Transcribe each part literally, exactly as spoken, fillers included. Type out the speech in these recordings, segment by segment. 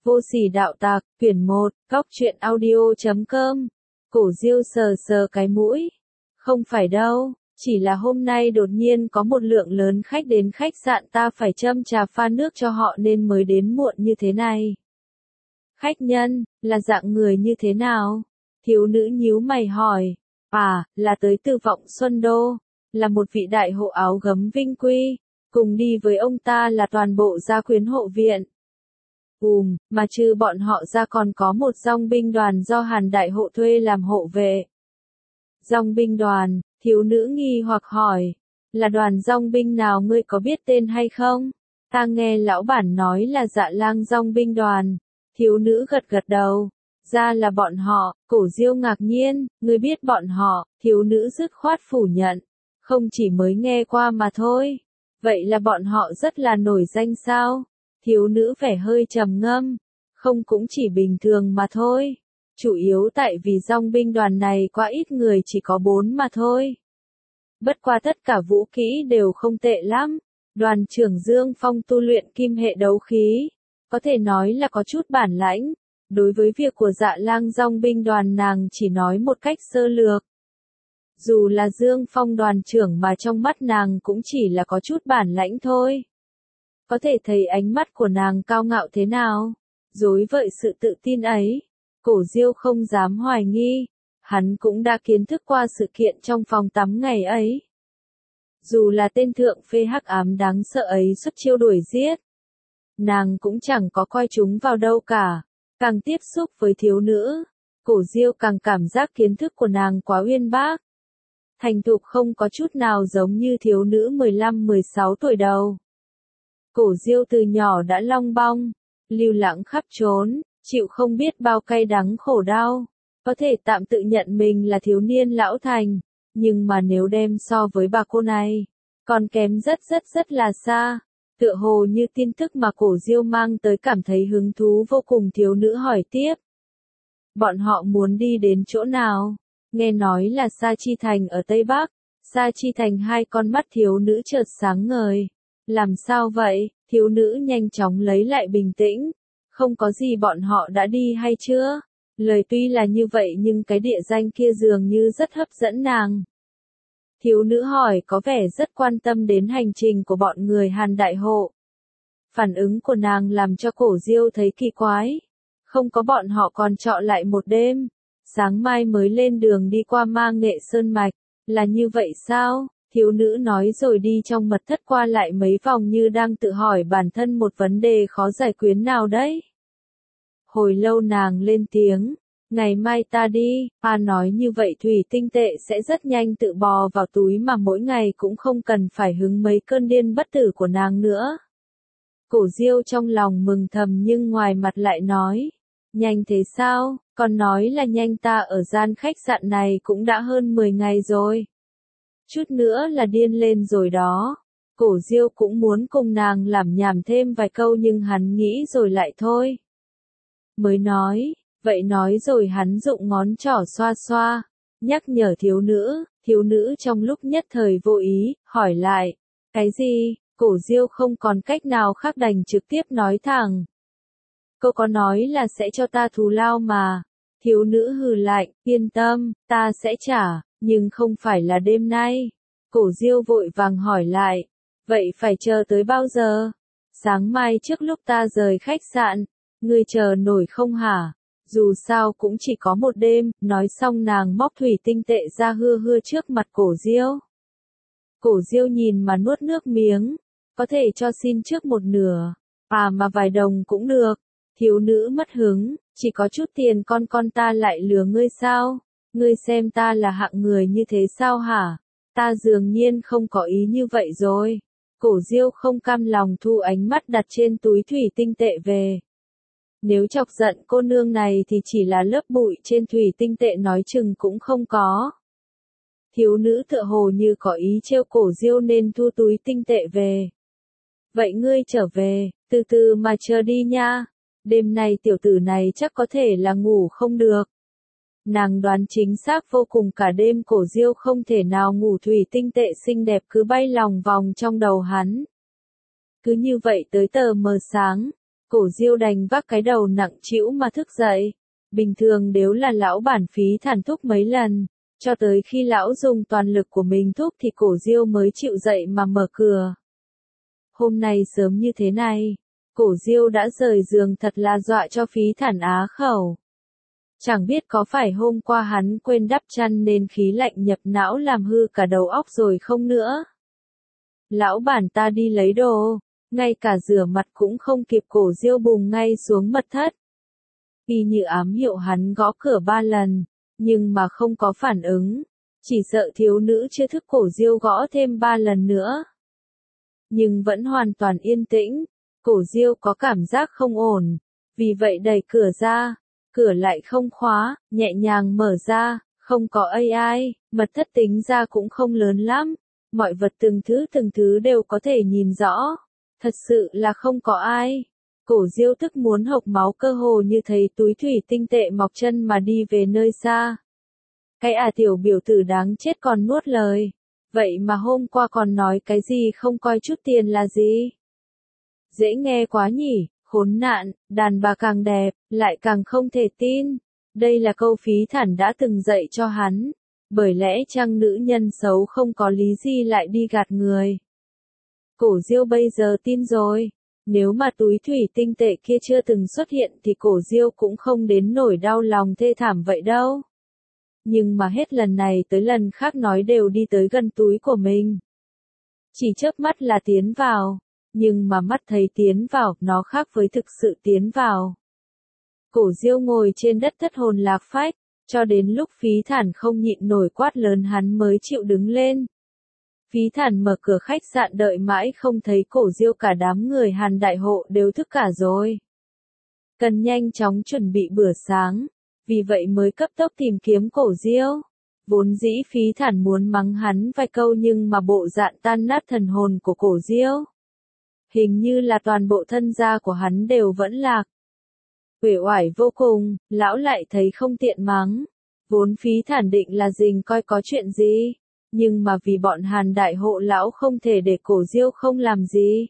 Vô sỉ đạo tặc, quyển một, góc truyện audio chấm com. Cổ Diêu sờ sờ cái mũi. Không phải đâu, chỉ là hôm nay đột nhiên có một lượng lớn khách đến khách sạn, ta phải châm trà pha nước cho họ nên mới đến muộn như thế này. Khách nhân, là dạng người như thế nào? Thiếu nữ nhíu mày hỏi. À, là tới từ Vọng Xuân Đô, là một vị đại hộ áo gấm vinh quy, cùng đi với ông ta là toàn bộ gia quyến hộ viện. Ùm, mà trừ bọn họ ra còn có một dòng binh đoàn do Hàn đại hộ thuê làm hộ vệ. Dòng binh đoàn, thiếu nữ nghi hoặc hỏi, là đoàn dòng binh nào, ngươi có biết tên hay không? Ta nghe lão bản nói là Dạ Lang dòng binh đoàn. Thiếu nữ gật gật đầu. Ra là bọn họ. Cổ Diêu ngạc nhiên, ngươi biết bọn họ? Thiếu nữ dứt khoát phủ nhận. Không, chỉ mới nghe qua mà thôi. Vậy là bọn họ rất là nổi danh sao? Thiếu nữ vẻ hơi trầm ngâm. Không, cũng chỉ bình thường mà thôi. Chủ yếu tại vì dòng binh đoàn này quá ít người, chỉ có bốn mà thôi. Bất qua tất cả vũ kỹ đều không tệ lắm. Đoàn trưởng Dương Phong tu luyện kim hệ đấu khí, có thể nói là có chút bản lãnh. Đối với việc của Dạ Lang dòng binh đoàn nàng chỉ nói một cách sơ lược. Dù là Dương Phong đoàn trưởng mà trong mắt nàng cũng chỉ là có chút bản lãnh thôi. Có thể thấy ánh mắt của nàng cao ngạo thế nào. Dối vậy sự tự tin ấy, Cổ Diêu không dám hoài nghi. Hắn cũng đã kiến thức qua sự kiện trong phòng tắm ngày ấy. Dù là tên thượng phê hắc ám đáng sợ ấy xuất chiêu đuổi giết, nàng cũng chẳng có coi chúng vào đâu cả. Càng tiếp xúc với thiếu nữ, Cổ Diêu càng cảm giác kiến thức của nàng quá uyên bác. Thành thục không có chút nào giống như thiếu nữ mười lăm mười sáu tuổi đầu. Cổ Diêu từ nhỏ đã long bong, lưu lãng khắp trốn, chịu không biết bao cay đắng khổ đau. Có thể tạm tự nhận mình là thiếu niên lão thành, nhưng mà nếu đem so với bà cô này, còn kém rất rất rất là xa. Tựa hồ như tin tức mà Cổ Diêu mang tới cảm thấy hứng thú vô cùng, thiếu nữ hỏi tiếp. Bọn họ muốn đi đến chỗ nào? Nghe nói là Sa Chi Thành ở Tây Bắc. Sa Chi Thành, hai con mắt thiếu nữ chợt sáng ngời. Làm sao vậy? Thiếu nữ nhanh chóng lấy lại bình tĩnh. Không có gì, bọn họ đã đi hay chưa? Lời tuy là như vậy nhưng cái địa danh kia dường như rất hấp dẫn nàng. Thiếu nữ hỏi có vẻ rất quan tâm đến hành trình của bọn người Hàn đại hộ. Phản ứng của nàng làm cho Cổ Diêu thấy kỳ quái. Không có, bọn họ còn trọ lại một đêm. Sáng mai mới lên đường đi qua Ma Nghệ Sơn Mạch. Là như vậy sao? Thiếu nữ nói rồi đi trong mật thất qua lại mấy vòng như đang tự hỏi bản thân một vấn đề khó giải quyết nào đấy. Hồi lâu nàng lên tiếng. Ngày mai ta đi. A nói như vậy thủy tinh tệ sẽ rất nhanh tự bò vào túi mà mỗi ngày cũng không cần phải hứng mấy cơn điên bất tử của nàng nữa. Cổ Diêu trong lòng mừng thầm nhưng ngoài mặt lại nói. Nhanh thế sao? Còn nói là nhanh, ta ở gian khách sạn này cũng đã hơn mười ngày rồi. Chút nữa là điên lên rồi đó. Cổ Diêu cũng muốn cùng nàng làm nhảm thêm vài câu nhưng hắn nghĩ rồi lại thôi. Mới nói. Vậy nói rồi hắn dụng ngón trỏ xoa xoa, nhắc nhở thiếu nữ. Thiếu nữ trong lúc nhất thời vô ý, hỏi lại. Cái gì? Cổ Diêu không còn cách nào khác đành trực tiếp nói thẳng. Cô có nói là sẽ cho ta thù lao mà. Thiếu nữ hừ lạnh, yên tâm, ta sẽ trả, nhưng không phải là đêm nay. Cổ Diêu vội vàng hỏi lại. Vậy phải chờ tới bao giờ? Sáng mai trước lúc ta rời khách sạn. Ngươi chờ nổi không hả? Dù sao cũng chỉ có một đêm. Nói xong nàng móc thủy tinh tệ ra hưa hưa trước mặt Cổ Diêu. Cổ Diêu nhìn mà nuốt nước miếng. Có thể cho xin trước một nửa. À mà vài đồng cũng được. Thiếu nữ mất hứng. Chỉ có chút tiền con con ta lại lừa ngươi sao? Ngươi xem ta là hạng người như thế sao hả? Ta dường nhiên không có ý như vậy rồi. Cổ Diêu không cam lòng thu ánh mắt đặt trên túi thủy tinh tệ về. Nếu chọc giận cô nương này thì chỉ là lớp bụi trên thủy tinh tệ nói chừng cũng không có. Thiếu nữ tựa hồ như có ý trêu Cổ Diêu nên thu túi tinh tệ về. Vậy ngươi trở về, từ từ mà chờ đi nha. Đêm nay tiểu tử này chắc có thể là ngủ không được. Nàng đoán chính xác vô cùng, cả đêm Cổ Diêu không thể nào ngủ, thủy tinh tệ xinh đẹp cứ bay lòng vòng trong đầu hắn. Cứ như vậy tới tờ mờ sáng, Cổ Diêu đành vác cái đầu nặng trĩu mà thức dậy. Bình thường đều là lão bản Phí Thản thúc mấy lần, cho tới khi lão dùng toàn lực của mình thúc thì Cổ Diêu mới chịu dậy mà mở cửa. Hôm nay sớm như thế này, Cổ Diêu đã rời giường thật là dọa cho Phí Thản á khẩu. Chẳng biết có phải hôm qua hắn quên đắp chăn nên khí lạnh nhập não làm hư cả đầu óc rồi không nữa. Lão bản ta đi lấy đồ, ngay cả rửa mặt cũng không kịp, Cổ Diêu bùng ngay xuống mật thất. Y như ám hiệu hắn gõ cửa ba lần, nhưng mà không có phản ứng, chỉ sợ thiếu nữ chưa thức Cổ Diêu gõ thêm ba lần nữa. Nhưng vẫn hoàn toàn yên tĩnh, Cổ Diêu có cảm giác không ổn, vì vậy đẩy cửa ra, cửa lại không khóa, nhẹ nhàng mở ra, không có ai, mật thất tính ra cũng không lớn lắm, mọi vật từng thứ từng thứ đều có thể nhìn rõ, thật sự là không có ai. Cổ Diêu tức muốn hộc máu, cơ hồ như thấy túi thủy tinh tệ mọc chân mà đi về nơi xa. Cái à tiểu biểu tử đáng chết còn nuốt lời. Vậy mà hôm qua còn nói cái gì không coi chút tiền là gì? Dễ nghe quá nhỉ, khốn nạn, đàn bà càng đẹp, lại càng không thể tin. Đây là câu Phí Thản đã từng dạy cho hắn. Bởi lẽ chăng nữ nhân xấu không có lý gì lại đi gạt người. Cổ Diêu bây giờ tin rồi. Nếu mà túi thủy tinh tệ kia chưa từng xuất hiện thì Cổ Diêu cũng không đến nổi đau lòng thê thảm vậy đâu. Nhưng mà hết lần này tới lần khác nói đều đi tới gần túi của mình. Chỉ chớp mắt là tiến vào, nhưng mà mắt thấy tiến vào, nó khác với thực sự tiến vào. Cổ Diêu ngồi trên đất thất hồn lạc phách, cho đến lúc Phí Thản không nhịn nổi quát lớn hắn mới chịu đứng lên. Phí Thản mở cửa khách sạn đợi mãi không thấy Cổ Diêu, cả đám người Hàn Đại Hộ đều thức cả rồi. Cần nhanh chóng chuẩn bị bữa sáng, vì vậy mới cấp tốc tìm kiếm Cổ Diêu. Vốn dĩ Phí Thản muốn mắng hắn vài câu nhưng mà bộ dạng tan nát thần hồn của Cổ Diêu. Hình như là toàn bộ thân gia của hắn đều vẫn lạc. Uể oải vô cùng, lão lại thấy không tiện mắng. Vốn Phí Thản định là rình coi có chuyện gì. Nhưng mà vì bọn Hàn Đại Hộ lão không thể để Cổ Diêu không làm gì.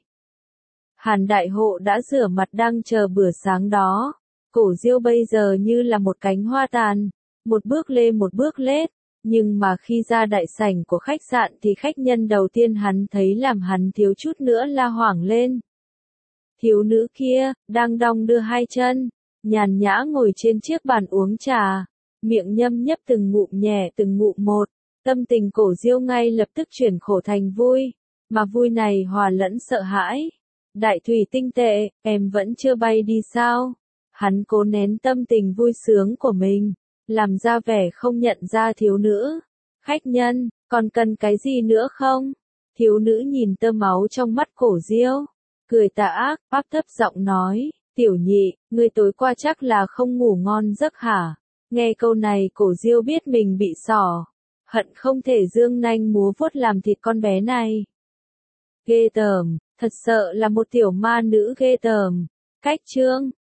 Hàn Đại Hộ đã rửa mặt đang chờ bữa sáng đó. Cổ Diêu bây giờ như là một cánh hoa tàn, một bước lê một bước lết, nhưng mà khi ra đại sảnh của khách sạn thì khách nhân đầu tiên hắn thấy làm hắn thiếu chút nữa la hoảng lên. Thiếu nữ kia, đang đong đưa hai chân, nhàn nhã ngồi trên chiếc bàn uống trà, miệng nhâm nhấp từng ngụm nhẹ từng ngụm một. Tâm tình Cổ Diêu ngay lập tức chuyển khổ thành vui, mà vui này hòa lẫn sợ hãi. Đại thủy tinh tệ, em vẫn chưa bay đi sao? Hắn cố nén tâm tình vui sướng của mình, làm ra vẻ không nhận ra thiếu nữ. Khách nhân, còn cần cái gì nữa không? Thiếu nữ nhìn tơ máu trong mắt Cổ Diêu, cười tà ác, áp thấp giọng nói, tiểu nhị, ngươi tối qua chắc là không ngủ ngon giấc hả? Nghe câu này Cổ Diêu biết mình bị xỏ. Hận không thể dương nanh múa vuốt làm thịt con bé này. Ghê tởm, thật sợ là một tiểu ma nữ ghê tởm. Cách chương